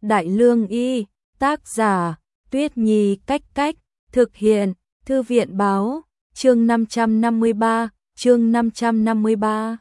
Đại Lương Y, tác giả, Tuyết Nhi Cách Cách, thực hiện, Thư viện Báo, chương 553.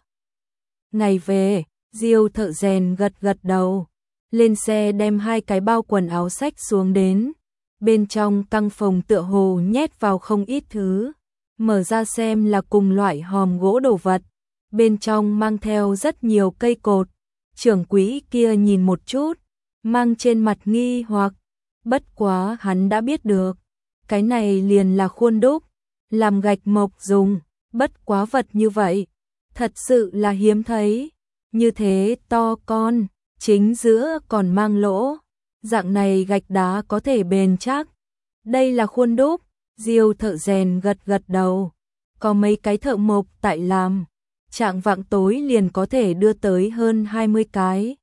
Ngày về, Diêu thợ rèn gật gật đầu, lên xe đem 2 cái bao quần áo xách xuống đến. Bên trong căn phòng tựa hồ nhét vào không ít thứ, mở ra xem là cùng loại hòm gỗ đồ vật, bên trong mang theo rất nhiều cây cột. Trưởng quỹ kia nhìn một chút, mang trên mặt nghi hoặc, bất quá hắn đã biết được, cái này liền là khuôn đúc, làm gạch mộc dùng, bất quá vật như vậy, thật sự là hiếm thấy, như thế to con, chính giữa còn mang lỗ, dạng này gạch đá có thể bền chắc. Đây là khuôn đúc, Diêu thợ rèn gật gật đầu, có mấy cái thợ mộc tại làm, trạng vạng tối liền có thể đưa tới hơn 20 cái.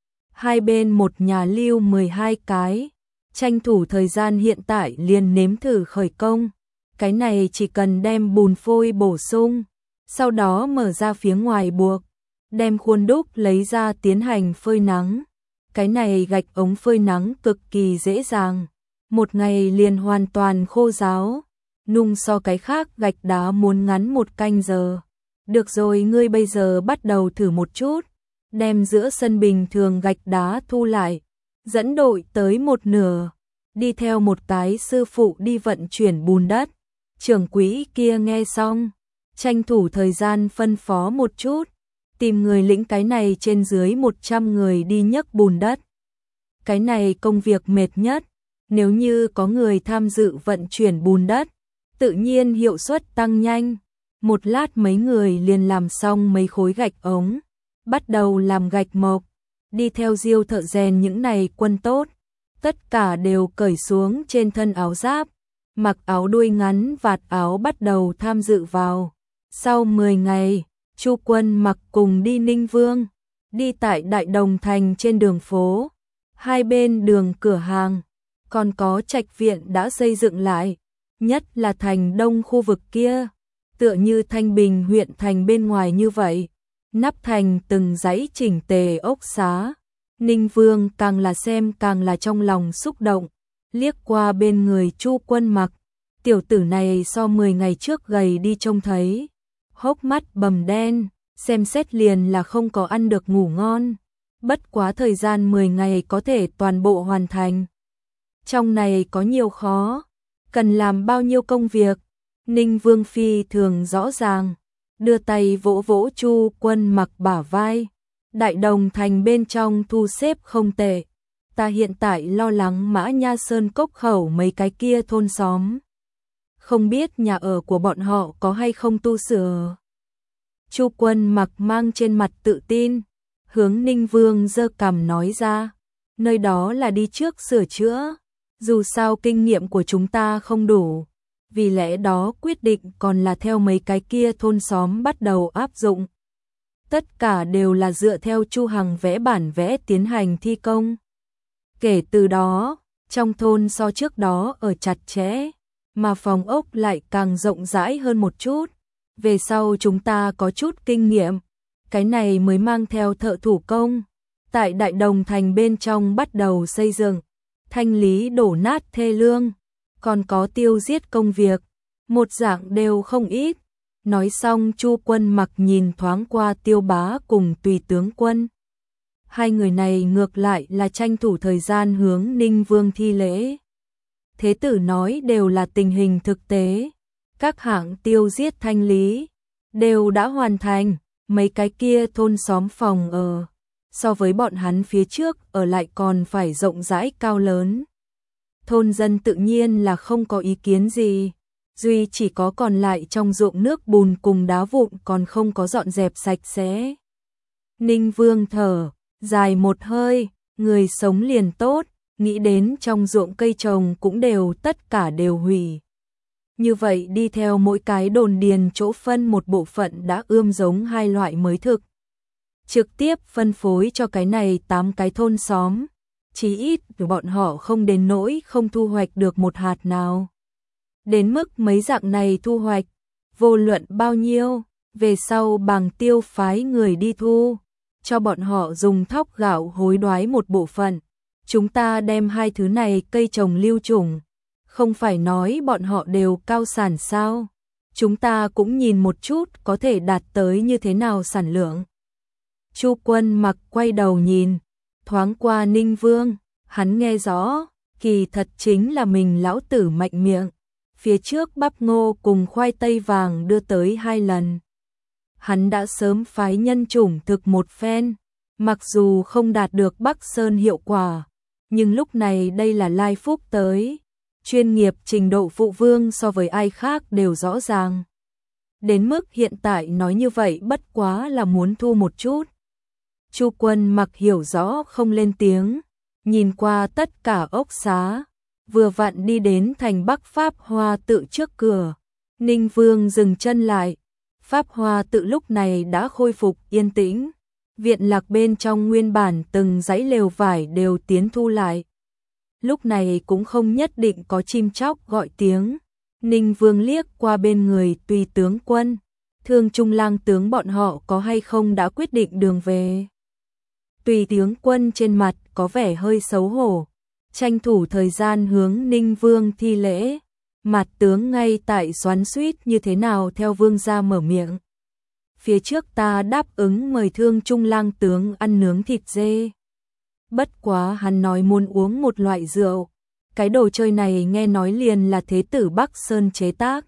Hai bên một nhà lưu 12 cái, tranh thủ thời gian hiện tại liền nếm thử khởi công. Cái này chỉ cần đem bùn phôi bổ sung, sau đó mở ra phía ngoài buộc, đem khuôn đúc lấy ra tiến hành phơi nắng. Cái này gạch ống phơi nắng cực kỳ dễ dàng, một ngày liền hoàn toàn khô ráo, nung so cái khác gạch đá muốn ngắn 1 canh giờ. Được rồi, ngươi bây giờ bắt đầu thử một chút, đem giữa sân bình thường gạch đá thu lại, dẫn đội tới 1/2, đi theo một cái sư phụ đi vận chuyển bùn đất. Trưởng quỹ kia nghe xong, tranh thủ thời gian phân phó một chút, tìm người lĩnh cái này trên dưới 100 người đi nhấc bùn đất. Cái này công việc mệt nhất, nếu như có người tham dự vận chuyển bùn đất, tự nhiên hiệu suất tăng nhanh. Một lát mấy người liền làm xong mấy khối gạch ống, bắt đầu làm gạch mộc. Đi theo Diêu thợ rèn những này quân tốt, tất cả đều cởi xuống trên thân áo giáp, mặc áo đuôi ngắn vạt áo bắt đầu tham dự vào. Sau 10 ngày, Chu Quân mặc cùng đi Ninh Vương, đi tại Đại Đồng Thành trên đường phố, hai bên đường cửa hàng, còn có trạch viện đã xây dựng lại, nhất là thành đông khu vực kia, tựa như Thanh Bình huyện thành bên ngoài như vậy, nắp thành từng dãy chỉnh tề ốc xá. Ninh Vương càng là xem càng là trong lòng xúc động, liếc qua bên người Chu Quân mặc, tiểu tử này so 10 ngày trước gầy đi trông thấy, hốc mắt bầm đen, xem xét liền là không có ăn được ngủ ngon, bất quá thời gian 10 ngày có thể toàn bộ hoàn thành. Trong này có nhiều khó, cần làm bao nhiêu công việc, Ninh Vương phi thường rõ ràng, đưa tay vỗ vỗ Chu Quân mặc bả vai. Đại Đồng Thành bên trong thu xếp không tệ, ta hiện tại lo lắng Mã Nha Sơn Cốc khẩu mấy cái kia thôn xóm, không biết nhà ở của bọn họ có hay không tu sửa. Chu Quân mặc mang trên mặt tự tin, hướng Ninh Vương giơ cằm nói ra, nơi đó là đi trước sửa chữa, dù sao kinh nghiệm của chúng ta không đủ, vì lẽ đó quyết định còn là theo mấy cái kia thôn xóm bắt đầu áp dụng. Tất cả đều là dựa theo Chu Hằng vẽ bản vẽ tiến hành thi công. Kể từ đó, trong thôn so trước đó ở chặt chẽ, mà phòng ốc lại càng rộng rãi hơn một chút. Về sau chúng ta có chút kinh nghiệm, cái này mới mang theo thợ thủ công, tại Đại Đồng Thành bên trong bắt đầu xây dựng, thanh lý đổ nát thê lương, còn có tiêu giết công việc, một dạng đều không ít. Nói xong Chu Quân mặc nhìn thoáng qua Tiêu Bá cùng Tùy tướng quân. Hai người này ngược lại là tranh thủ thời gian hướng Ninh Vương thi lễ. Thế tử nói đều là tình hình thực tế, các hạng tiêu giết thanh lý đều đã hoàn thành, mấy cái kia thôn xóm phòng ở, so với bọn hắn phía trước ở lại còn phải rộng rãi cao lớn. Thôn dân tự nhiên là không có ý kiến gì. Duy chỉ có còn lại trong ruộng nước bùn cùng đá vụn còn không có dọn dẹp sạch sẽ. Ninh Vương thở dài một hơi, người sống liền tốt, nghĩ đến trong ruộng cây trồng cũng đều tất cả đều hủy. Như vậy đi theo mỗi cái đồn điền chỗ phân một bộ phận đã ươm giống 2 loại mới thực. Trực tiếp phân phối cho cái này 8 cái thôn xóm, chí ít bọn họ không đến nỗi không thu hoạch được một hạt nào. Đến mức mấy dạng này thu hoạch, vô luận bao nhiêu, về sau Bàng Tiêu phái người đi thu, cho bọn họ dùng thóc gạo hối đoái một bộ phận, Chúng ta đem hai thứ này cây trồng lưu trùng, không phải nói bọn họ đều cao sản sao? Chúng ta cũng nhìn một chút có thể đạt tới như thế nào sản lượng. Chu Quân Mặc quay đầu nhìn, thoáng qua Ninh Vương, hắn nghe rõ, kỳ thật chính là mình lão tử mạnh miệng. Phía trước bắp ngô cùng khoai tây vàng đưa tới 2 lần. Hắn đã sớm phái nhân chủng thực một phen, mặc dù không đạt được Bắc Sơn hiệu quả, nhưng lúc này đây là Lai Phúc tới. Chuyên nghiệp trình độ phụ vương so với ai khác đều rõ ràng. Đến mức hiện tại nói như vậy bất quá là muốn thu một chút. Chu Quân Mặc hiểu rõ không lên tiếng, nhìn qua tất cả ốc xá, vừa vặn đi đến thành Bắc Pháp Hoa tự trước cửa. Ninh Vương dừng chân lại, Pháp Hoa tự lúc này đã khôi phục yên tĩnh. Viện lạc bên trong nguyên bản từng dãy lều vải đều tiến thu lại. Lúc này cũng không nhất định có chim chóc gọi tiếng. Ninh Vương liếc qua bên người Tùy tướng quân, Thương Trung lang tướng bọn họ có hay không đã quyết định đường về. Tùy tướng quân trên mặt có vẻ hơi xấu hổ, tranh thủ thời gian hướng Ninh Vương thi lễ. Mặt tướng ngay tại xoắn xuýt như thế nào theo vương gia mở miệng. Phía trước ta đáp ứng mời Thương Trung lang tướng ăn nướng thịt dê. Bất quá hắn nói muốn uống một loại rượu. Cái đồ chơi này nghe nói liền là thế tử Bắc Sơn chế tác.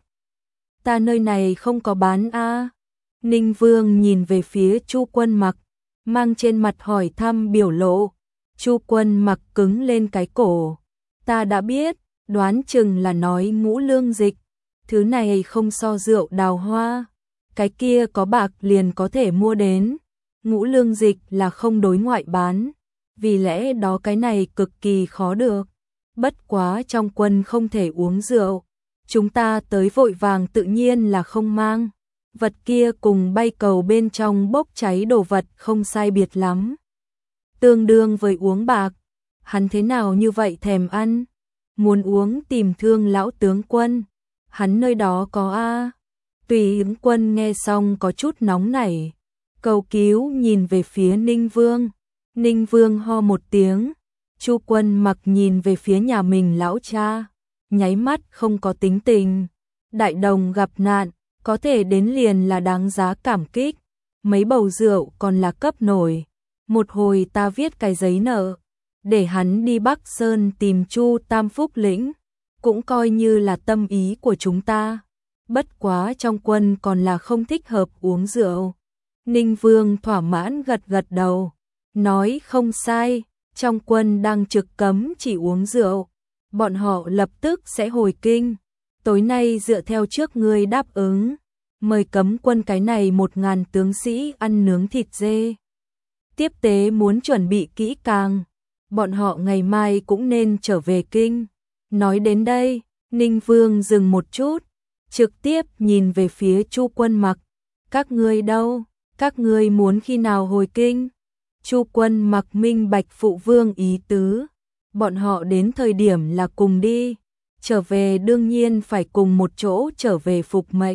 Ta nơi này không có bán a. Ninh Vương nhìn về phía Chu Quân Mặc, mang trên mặt hỏi thăm biểu lộ. Chu Quân Mặc cứng lên cái cổ. Ta đã biết, đoán chừng là nói ngũ lương dịch. Thứ này không so rượu đào hoa. Cái kia có bạc liền có thể mua đến. Ngũ lương dịch là không đối ngoại bán. Vì lẽ đó cái này cực kỳ khó được. Bất quá trong quân không thể uống rượu. Chúng ta tới vội vàng tự nhiên là không mang. Vật kia cùng bay cầu bên trong bốc cháy đồ vật không sai biệt lắm. Tương đương với uống bạc. Hắn thế nào như vậy thèm ăn. Muốn uống tìm Thương lão tướng quân. Hắn nơi đó có a. Tùy ứng quân nghe xong có chút nóng nảy. Cầu cứu nhìn về phía Ninh Vương. Ninh Vương ho một tiếng. Chu Quân Mặc nhìn về phía nhà mình lão cha, nháy mắt không có tính tình. Đại đồng gặp nạn, có thể đến liền là đáng giá cảm kích. Mấy bầu rượu còn là cấp nổi. Một hồi ta viết cái giấy nợ, để hắn đi Bắc Sơn tìm Chu Tam Phúc lĩnh, cũng coi như là tâm ý của chúng ta. Bất quá trong quân còn là không thích hợp uống rượu. Ninh Vương thỏa mãn gật gật đầu, nói không sai. Trong quân đang trực cấm chỉ uống rượu, bọn họ lập tức sẽ hồi kinh. Tối nay dựa theo trước ngươi đáp ứng, mời cấm quân cái này 1000 tướng sĩ ăn nướng thịt dê. Tiếp tế muốn chuẩn bị kỹ càng, bọn họ ngày mai cũng nên trở về kinh. Nói đến đây, Ninh Vương dừng một chút, trực tiếp nhìn về phía Chu Quân Mặc. Các ngươi đâu? Các ngươi muốn khi nào hồi kinh? Chu Quân Mặc minh bạch phụ vương ý tứ, bọn họ đến thời điểm là cùng đi, trở về đương nhiên phải cùng một chỗ trở về phục mệnh.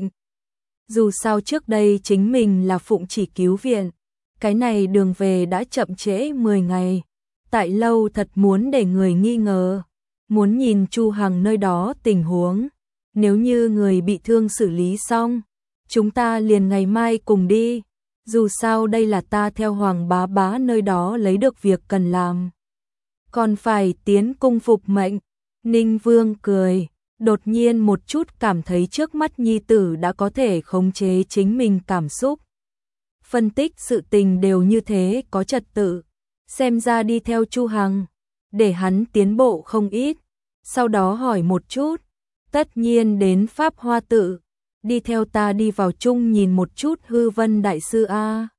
Dù sao trước đây chính mình là phụng chỉ cứu viện, cái này đường về đã chậm trễ 10 ngày, tại lâu thật muốn để người nghi ngờ, muốn nhìn Chu Hằng nơi đó tình huống, nếu như người bị thương xử lý xong, chúng ta liền ngày mai cùng đi. Dù sao đây là ta theo Hoàng bá bá nơi đó lấy được việc cần làm. Còn phải tiến cung phục mệnh. Ninh Vương cười, đột nhiên một chút cảm thấy trước mắt nhi tử đã có thể khống chế chính mình cảm xúc. Phân tích sự tình đều như thế có trật tự. Xem ra đi theo Chu Hằng, để hắn tiến bộ không ít. Sau đó hỏi một chút, tất nhiên đến Pháp Hoa tự. Đi theo ta đi vào chung nhìn một chút Hư Vân đại sư a.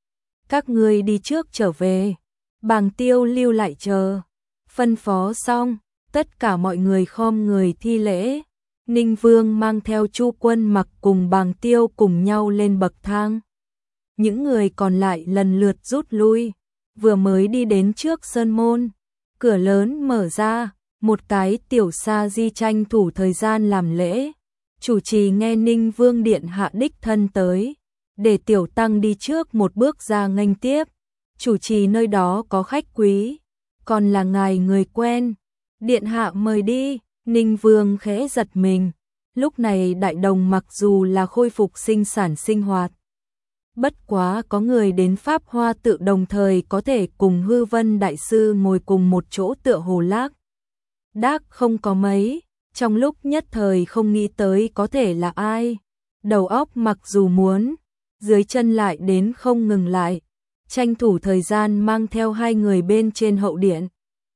Các ngươi đi trước trở về, Bàng Tiêu lưu lại chờ. Phân phó xong, tất cả mọi người khom người thi lễ. Ninh Vương mang theo Chu Quân Mặc cùng Bàng Tiêu cùng nhau lên bậc thang. Những người còn lại lần lượt rút lui, vừa mới đi đến trước sơn môn, cửa lớn mở ra, một cái tiểu sa di tranh thủ thời gian làm lễ. Chủ trì nghe Ninh Vương điện hạ đích thân tới, để tiểu tăng đi trước một bước ra nghênh tiếp. Chủ trì nơi đó có khách quý, còn là ngài người quen. Điện hạ mời đi. Ninh Vương khẽ giật mình. Lúc này Đại Đồng mặc dù là khôi phục sinh sản sinh hoạt, bất quá có người đến Pháp Hoa Tự đồng thời có thể cùng Hư Vân Đại Sư ngồi cùng một chỗ tựa hồ lác đác không có mấy, trong lúc nhất thời không nghĩ tới có thể là ai. Đầu óc mặc dù muốn, dưới chân lại đến không ngừng lại, tranh thủ thời gian mang theo hai người bên trên hậu điện.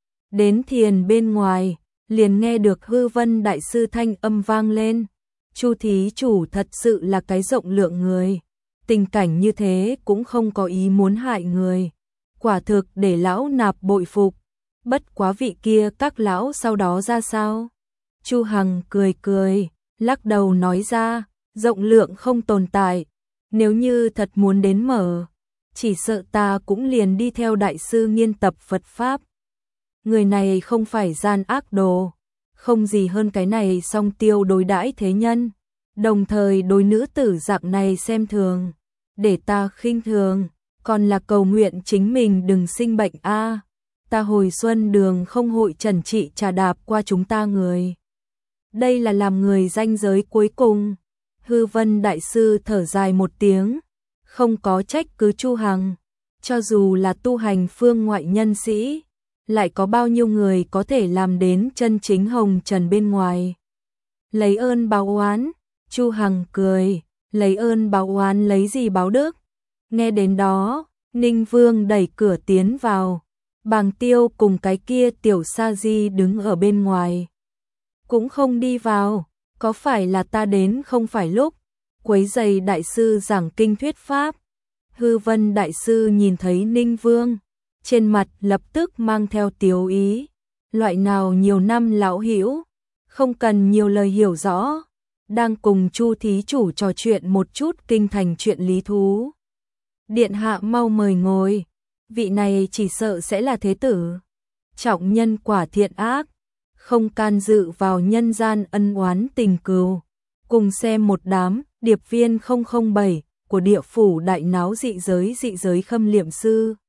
Đến thiền bên ngoài, liền nghe được Hư Vân Đại Sư thanh âm vang lên. Chu thí chủ thật sự là cái rộng lượng người, tình cảnh như thế cũng không có ý muốn hại người, quả thực để lão nạp bội phục. Bất quá vị kia các lão sau đó ra sao? Chu Hằng cười cười, lắc đầu nói ra, rộng lượng không tồn tại, nếu như thật muốn đến mở, chỉ sợ ta cũng liền đi theo đại sư nghiên tập Phật Pháp. Người này không phải gian ác đồ, không gì hơn cái này song tiêu đối đãi thế nhân, đồng thời đối nữ tử dạng này xem thường, để ta khinh thường, còn là cầu nguyện chính mình đừng sinh bệnh a. Ta hồi xuân đường không hội trần trị trà đạp qua chúng ta người. Đây là làm người ranh giới cuối cùng. Hư Vân Đại Sư thở dài một tiếng, không có trách cứ Chu Hằng, cho dù là tu hành phương ngoại nhân sĩ, lại có bao nhiêu người có thể làm đến chân chính hồng trần bên ngoài. Lấy ơn báo oán, Chu Hằng cười, lấy ơn báo oán lấy gì báo đức. Nghe đến đó, Ninh Vương đẩy cửa tiến vào, Bàng Tiêu cùng cái kia tiểu sa di đứng ở bên ngoài. Cũng không đi vào, có phải là ta đến không phải lúc, quấy rầy đại sư giảng kinh thuyết pháp. Hư Vân Đại Sư nhìn thấy Ninh Vương, trên mặt lập tức mang theo tiếu ý, loại nào nhiều năm lão hữu, không cần nhiều lời hiểu rõ, đang cùng Chu thí chủ trò chuyện một chút kinh thành chuyện lý thú. Điện hạ mau mời ngồi, vị này chỉ sợ sẽ là thế tử, trọng nhân quả thiện ác, không can dự vào nhân gian ân oán tình cừu. Cùng xem một đám điệp viên 007 của địa phủ đại náo dị giới khâm liệm sư.